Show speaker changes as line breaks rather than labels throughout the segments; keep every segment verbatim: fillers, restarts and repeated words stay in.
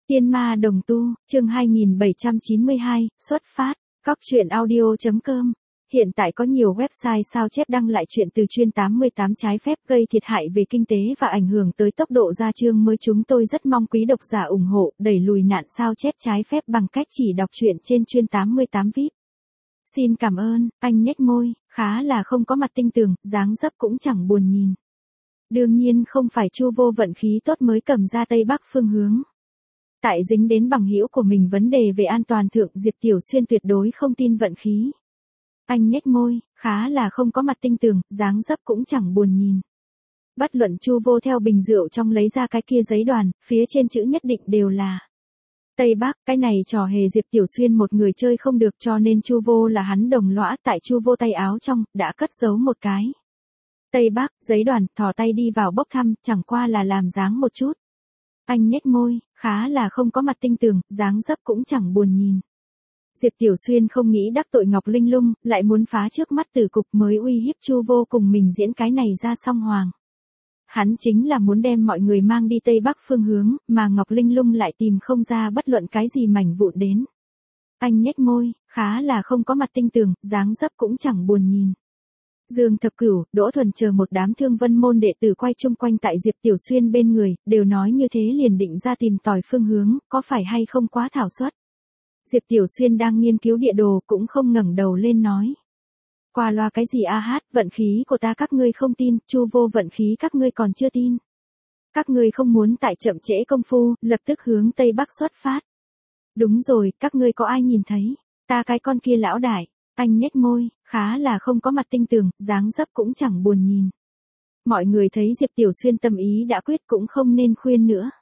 Tiên ma đồng tu, chương hai nghìn bảy trăm chín mươi hai, xuất phát, Cóc truyện audio chấm com. Hiện tại có nhiều website sao chép đăng lại chuyện từ chuyên tám mươi tám trái phép gây thiệt hại về kinh tế và ảnh hưởng tới tốc độ ra chương mới. Chúng tôi rất mong quý độc giả ủng hộ, đẩy lùi nạn sao chép trái phép bằng cách chỉ đọc truyện trên chuyên tám mươi tám vi ai pi. Xin cảm ơn. Anh nhếch môi, khá là không có mặt tinh tường, dáng dấp cũng chẳng buồn nhìn. Đương nhiên không phải Chu Vô vận khí tốt mới cầm ra Tây Bắc phương hướng. Tại dính đến bằng hữu của mình vấn đề về an toàn thượng, Diệp Tiểu Xuyên tuyệt đối không tin vận khí. Anh nhếch môi, khá là không có mặt tinh tường, dáng dấp cũng chẳng buồn nhìn. Bất luận Chu Vô theo bình rượu trong lấy ra cái kia giấy đoàn, phía trên chữ nhất định đều là Tây Bắc. Cái này trò hề Diệp Tiểu Xuyên một người chơi không được, cho nên Chu Vô là hắn đồng lõa. Tại Chu Vô tay áo trong đã cất giấu một cái Tây Bắc giấy đoàn, thò tay đi vào bốc thăm, chẳng qua là làm dáng một chút. Anh nhếch môi, khá là không có mặt tinh tường, dáng dấp cũng chẳng buồn nhìn. Diệp Tiểu Xuyên không nghĩ đắc tội Ngọc Linh Lung, lại muốn phá trước mắt tử cục mới uy hiếp Chu Vô cùng mình diễn cái này ra song hoàng. Hắn chính là muốn đem mọi người mang đi Tây Bắc phương hướng, mà Ngọc Linh Lung lại tìm không ra bất luận cái gì mảnh vụn đến. Anh nhếch môi, khá là không có mặt tinh tường, dáng dấp cũng chẳng buồn nhìn. Dương Thập Cửu, Đỗ Thuần chờ một đám Thương Vân môn đệ tử quay chung quanh tại Diệp Tiểu Xuyên bên người, đều nói như thế liền định ra tìm tòi phương hướng, có phải hay không quá thảo suất. Diệp Tiểu Xuyên đang nghiên cứu địa đồ cũng không ngẩng đầu lên nói. Qua loa cái gì a hát, vận khí của ta các ngươi không tin, Chu Vô vận khí các ngươi còn chưa tin. Các ngươi không muốn tại chậm trễ công phu, lập tức hướng Tây Bắc xuất phát. Đúng rồi, các ngươi có ai nhìn thấy, ta cái con kia lão đại. Anh nhếch môi, khá là không có mặt tinh tường, dáng dấp cũng chẳng buồn nhìn. Mọi người thấy Diệp Tiểu Xuyên tâm ý đã quyết cũng không nên khuyên nữa.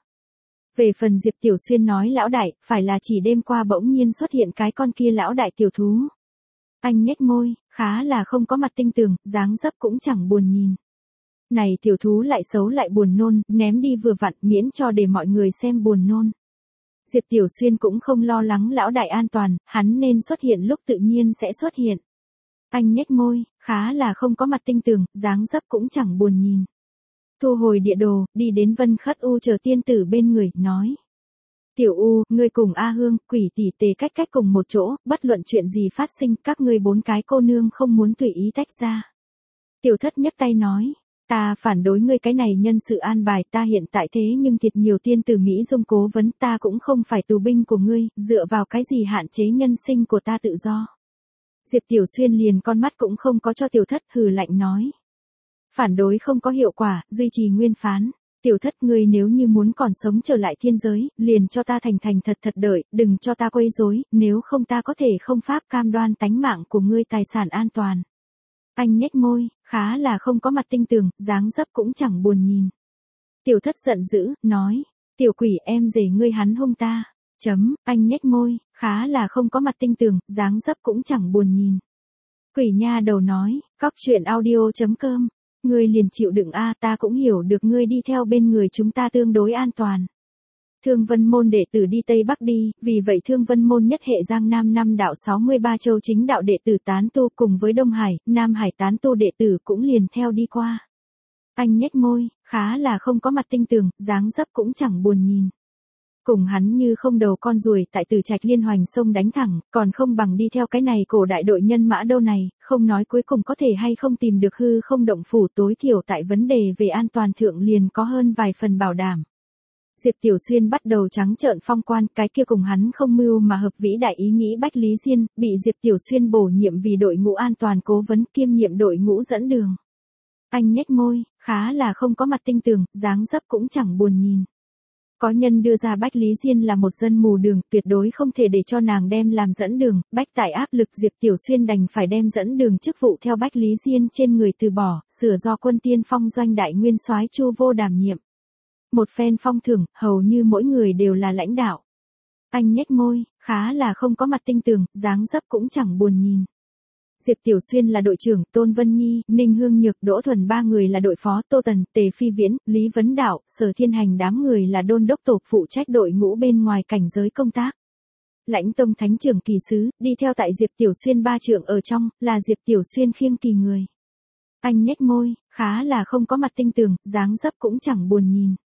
Về phần Diệp Tiểu Xuyên nói lão đại, phải là chỉ đêm qua bỗng nhiên xuất hiện cái con kia lão đại tiểu thú. Anh nhếch môi, khá là không có mặt tinh tường, dáng dấp cũng chẳng buồn nhìn. Này tiểu thú lại xấu lại buồn nôn, ném đi vừa vặn, miễn cho để mọi người xem buồn nôn. Diệp Tiểu Xuyên cũng không lo lắng lão đại an toàn, hắn nên xuất hiện lúc tự nhiên sẽ xuất hiện. Anh nhếch môi, khá là không có mặt tinh tường, dáng dấp cũng chẳng buồn nhìn. Thu hồi địa đồ, đi đến Vân Khất U chờ tiên tử bên người, nói. Tiểu U, ngươi cùng A Hương, Quỷ tỷ tề cách cách cùng một chỗ, bất luận chuyện gì phát sinh, các ngươi bốn cái cô nương không muốn tùy ý tách ra. Tiểu Thất nhấc tay nói. Ta phản đối ngươi cái này nhân sự an bài, ta hiện tại thế nhưng thiệt nhiều tiên tử Mỹ Dung cố vấn, ta cũng không phải tù binh của ngươi, dựa vào cái gì hạn chế nhân sinh của ta tự do. Diệp Tiểu Xuyên liền con mắt cũng không có cho Tiểu Thất, hừ lạnh nói. Phản đối không có hiệu quả, duy trì nguyên phán. Tiểu Thất, ngươi nếu như muốn còn sống trở lại thiên giới, liền cho ta thành thành thật thật đợi, đừng cho ta quấy rối, nếu không ta có thể không pháp cam đoan tánh mạng của ngươi tài sản an toàn. Anh nhếch môi, khá là không có mặt tinh tường, dáng dấp cũng chẳng buồn nhìn. Tiểu Thất giận dữ, nói. Tiểu quỷ em rể ngươi hắn hung ta. Chấm, anh nhếch môi, khá là không có mặt tinh tường, dáng dấp cũng chẳng buồn nhìn. Quỷ nha đầu nói, Cóc truyện audio chấm com. Ngươi liền chịu đựng a, ta cũng hiểu được ngươi đi theo bên người chúng ta tương đối an toàn. Thương Vân môn đệ tử đi Tây Bắc đi, vì vậy Thương Vân môn nhất hệ Giang Nam năm đạo sáu mươi ba châu chính đạo đệ tử tán tu cùng với Đông Hải, Nam Hải tán tu đệ tử cũng liền theo đi qua. Anh nhếch môi, khá là không có mặt tinh tường, dáng dấp cũng chẳng buồn nhìn. Cùng hắn như không đầu con ruồi tại Tử Trạch liên hoành sông đánh thẳng, còn không bằng đi theo cái này cổ đại đội nhân mã đâu này, không nói cuối cùng có thể hay không tìm được hư không động phủ, tối thiểu tại vấn đề về an toàn thượng liền có hơn vài phần bảo đảm. Diệp Tiểu Xuyên bắt đầu trắng trợn phong quan, cái kia cùng hắn không mưu mà hợp vĩ đại ý nghĩ Bách Lý Diên, bị Diệp Tiểu Xuyên bổ nhiệm vì đội ngũ an toàn cố vấn kiêm nhiệm đội ngũ dẫn đường. Anh nhếch môi, khá là không có mặt tinh tường, dáng dấp cũng chẳng buồn nhìn. Có nhân đưa ra Bách Lý Diên là một dân mù đường, tuyệt đối không thể để cho nàng đem làm dẫn đường, bách tại áp lực Diệp Tiểu Xuyên đành phải đem dẫn đường chức vụ theo Bách Lý Diên trên người từ bỏ, sửa do quân tiên phong doanh đại nguyên soái Chu Vô đảm nhiệm. Một phen phong thưởng, hầu như mỗi người đều là lãnh đạo. Anh nhếch môi, khá là không có mặt tinh tường, dáng dấp cũng chẳng buồn nhìn. Diệp Tiểu Xuyên là đội trưởng, Tôn Vân Nhi, Ninh Hương Nhược, Đỗ Thuần ba người là đội phó, Tô Tần, Tề Phi Viễn, Lý Vấn Đạo, Sở Thiên Hành đám người là đôn đốc tổ phụ trách đội ngũ bên ngoài cảnh giới công tác. Lãnh Tông Thánh trưởng kỳ sứ, đi theo tại Diệp Tiểu Xuyên ba trưởng ở trong, là Diệp Tiểu Xuyên khiêng kỳ người. Anh nhếch môi, khá là không có mặt tinh tường, dáng dấp cũng chẳng buồn nhìn.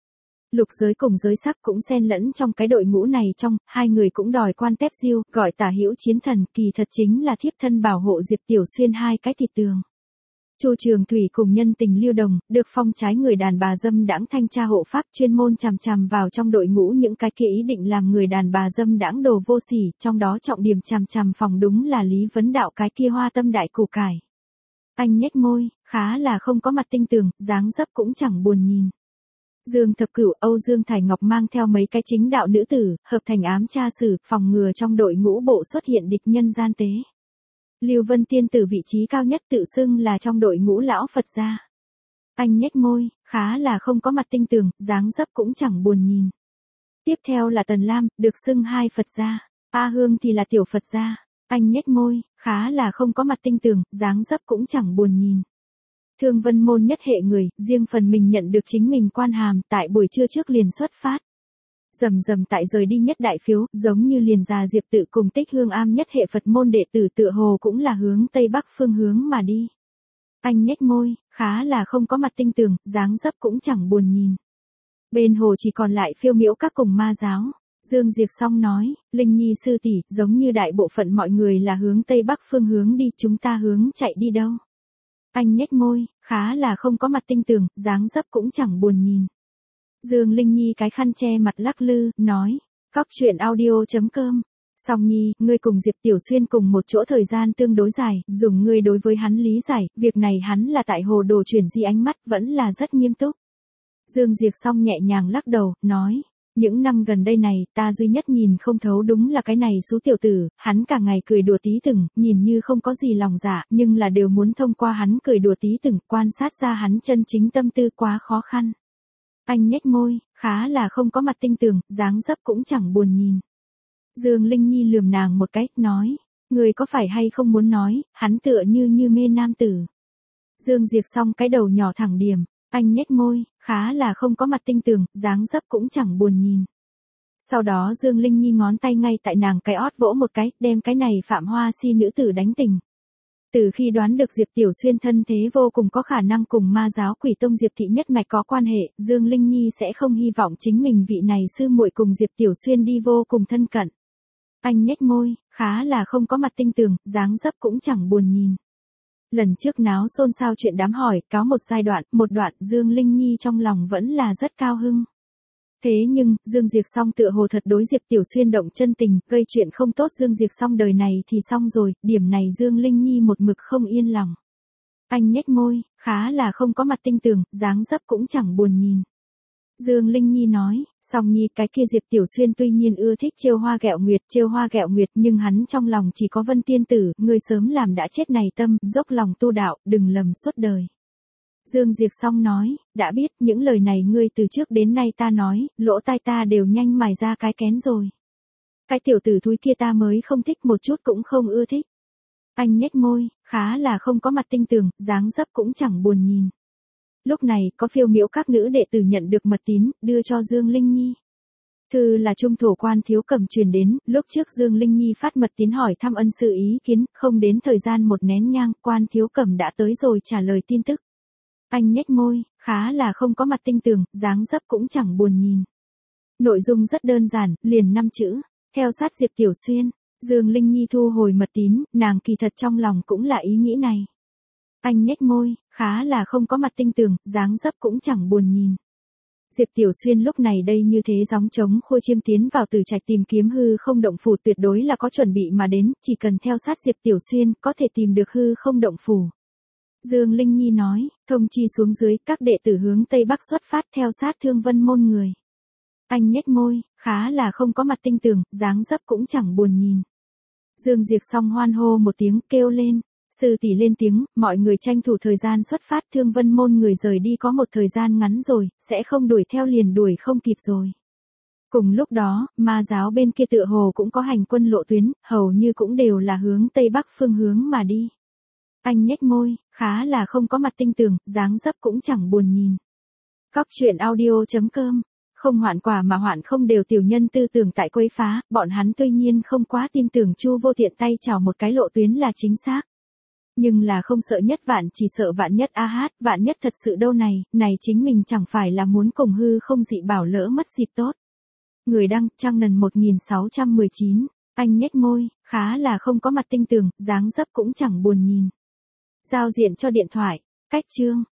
Lục giới cùng giới sắc cũng xen lẫn trong cái đội ngũ này, trong hai người cũng đòi quan tép diêu, gọi Tả Hữu chiến thần, kỳ thật chính là thiếp thân bảo hộ Diệp Tiểu Xuyên hai cái thịt tường. Chu Trường Thủy cùng nhân tình Lưu Đồng, được phong trái người đàn bà dâm đãng thanh tra hộ pháp, chuyên môn chằm chằm vào trong đội ngũ những cái kia ý định làm người đàn bà dâm đãng đồ vô sỉ, trong đó trọng điểm chằm chằm phòng đúng là Lý Vấn Đạo cái kia hoa tâm đại củ cải. Anh nhếch môi, khá là không có mặt tinh tường, dáng dấp cũng chẳng buồn nhìn. Dương Thập Cửu, Âu Dương Thải Ngọc mang theo mấy cái chính đạo nữ tử, hợp thành ám tra sử, phòng ngừa trong đội ngũ bộ xuất hiện địch nhân gian tế. Lưu Vân Tiên Tử vị trí cao nhất tự xưng là trong đội ngũ lão Phật gia. Anh nhếch môi, khá là không có mặt tinh tường, dáng dấp cũng chẳng buồn nhìn. Tiếp theo là Tần Lam, được xưng hai Phật gia. A Hương thì là tiểu Phật gia. Anh nhếch môi, khá là không có mặt tinh tường, dáng dấp cũng chẳng buồn nhìn. Thương Vân môn nhất hệ người, riêng phần mình nhận được chính mình quan hàm, tại buổi trưa trước liền xuất phát. Rầm rầm tại rời đi nhất đại phiếu, giống như liền già Diệp Tự cùng Tích Hương Am nhất hệ Phật môn đệ tử tựa hồ cũng là hướng Tây Bắc phương hướng mà đi. Anh nhếch môi, khá là không có mặt tinh tường, dáng dấp cũng chẳng buồn nhìn. Bên hồ chỉ còn lại Phiêu Miễu Các cùng Ma giáo. Dương Diệp Song nói, Linh Nhi sư tỷ, giống như đại bộ phận mọi người là hướng Tây Bắc phương hướng đi, chúng ta hướng chạy đi đâu? Anh nhếch môi, khá là không có mặt tinh tường, dáng dấp cũng chẳng buồn nhìn. Dương Linh Nhi cái khăn che mặt lắc lư, nói, cóc truyện audio chấm com. Song Nhi, ngươi cùng Diệp Tiểu Xuyên cùng một chỗ thời gian tương đối dài, dùng ngươi đối với hắn lý giải, việc này hắn là tại hồ đồ chuyển di ánh mắt, vẫn là rất nghiêm túc. Dương Diệp Song nhẹ nhàng lắc đầu, nói, những năm gần đây này, ta duy nhất nhìn không thấu đúng là cái này số tiểu tử, hắn cả ngày cười đùa tí từng, nhìn như không có gì lòng dạ, nhưng là đều muốn thông qua hắn cười đùa tí từng, quan sát ra hắn chân chính tâm tư quá khó khăn. Anh nhếch môi, khá là không có mặt tinh tường, dáng dấp cũng chẳng buồn nhìn. Dương Linh Nhi lườm nàng một cái, nói, người có phải hay không muốn nói, hắn tựa như như mê nam tử. Dương Diệp Song cái đầu nhỏ thẳng điểm, anh nhếch môi, khá là không có mặt tinh tường, dáng dấp cũng chẳng buồn nhìn. Sau đó Dương Linh Nhi ngón tay ngay tại nàng cái ót vỗ một cái, đem cái này phạm hoa si nữ tử đánh tỉnh. Từ khi đoán được Diệp Tiểu Xuyên thân thế vô cùng có khả năng cùng Ma giáo Quỷ Tông Diệp thị nhất mạch có quan hệ, Dương Linh Nhi sẽ không hy vọng chính mình vị này sư muội cùng Diệp Tiểu Xuyên đi vô cùng thân cận. Anh nhếch môi, khá là không có mặt tinh tường, dáng dấp cũng chẳng buồn nhìn. Lần trước náo xôn xao chuyện đám hỏi, cáo một giai đoạn, một đoạn Dương Linh Nhi trong lòng vẫn là rất cao hưng. Thế nhưng, Dương Diệp Song tựa hồ thật đối Diệp Tiểu Xuyên động chân tình, gây chuyện không tốt Dương Diệp Song đời này thì xong rồi, điểm này Dương Linh Nhi một mực không yên lòng. Anh nhếch môi, khá là không có mặt tinh tường, dáng dấp cũng chẳng buồn nhìn. Dương Linh Nhi nói, Song Nhi cái kia Diệp Tiểu Xuyên tuy nhiên ưa thích trêu hoa ghẹo nguyệt, trêu hoa ghẹo nguyệt nhưng hắn trong lòng chỉ có Vân Tiên Tử, người sớm làm đã chết này tâm, dốc lòng tu đạo, đừng lầm suốt đời. Dương Diệp Song nói, đã biết những lời này ngươi từ trước đến nay ta nói, lỗ tai ta đều nhanh mài ra cái kén rồi. Cái tiểu tử thúi kia ta mới không thích một chút cũng không ưa thích. Anh nhếch môi, khá là không có mặt tinh tường, dáng dấp cũng chẳng buồn nhìn. Lúc này, có Phiêu Miễu Các nữ đệ tử nhận được mật tín, đưa cho Dương Linh Nhi. Thư là Trung thổ quan Thiếu Cẩm truyền đến, lúc trước Dương Linh Nhi phát mật tín hỏi thăm ân sư ý kiến, không đến thời gian một nén nhang, quan Thiếu Cẩm đã tới rồi trả lời tin tức. Anh nhếch môi, khá là không có mặt tinh tường, dáng dấp cũng chẳng buồn nhìn. Nội dung rất đơn giản, liền năm chữ, theo sát Diệp Tiểu Xuyên. Dương Linh Nhi thu hồi mật tín, nàng kỳ thật trong lòng cũng là ý nghĩ này. Anh nhếch môi, khá là không có mặt tinh tường, dáng dấp cũng chẳng buồn nhìn. Diệp Tiểu Xuyên lúc này đây như thế gióng trống khua chiêng tiến vào Tử Trạch tìm kiếm hư không động phủ tuyệt đối là có chuẩn bị mà đến, chỉ cần theo sát Diệp Tiểu Xuyên có thể tìm được hư không động phủ. Dương Linh Nhi nói, thông chi xuống dưới, các đệ tử hướng Tây Bắc xuất phát theo sát Thương Vân môn người. Anh nhếch môi, khá là không có mặt tinh tường, dáng dấp cũng chẳng buồn nhìn. Dương Diệp Song hoan hô một tiếng kêu lên, sư tỷ lên tiếng, mọi người tranh thủ thời gian xuất phát, Thương Vân môn người rời đi có một thời gian ngắn rồi, sẽ không đuổi theo liền đuổi không kịp rồi. Cùng lúc đó, Ma giáo bên kia tựa hồ cũng có hành quân lộ tuyến, hầu như cũng đều là hướng Tây Bắc phương hướng mà đi. Anh nhếch môi, khá là không có mặt tinh tường, dáng dấp cũng chẳng buồn nhìn. Cóc truyện audio chấm com. Không hoạn quả mà hoạn không đều tiểu nhân tư tưởng tại quấy phá, bọn hắn tuy nhiên không quá tin tưởng Chu Vô Tiện tay chào một cái lộ tuyến là chính xác. Nhưng là không sợ nhất vạn chỉ sợ vạn nhất a hát, vạn nhất thật sự đâu này, này chính mình chẳng phải là muốn cùng hư không dị bảo lỡ mất dịp tốt. Người đăng, Trang Nần một nghìn sáu trăm mười chín, anh nhếch môi, khá là không có mặt tinh tường, dáng dấp cũng chẳng buồn nhìn. Giao diện cho điện thoại, cách chương.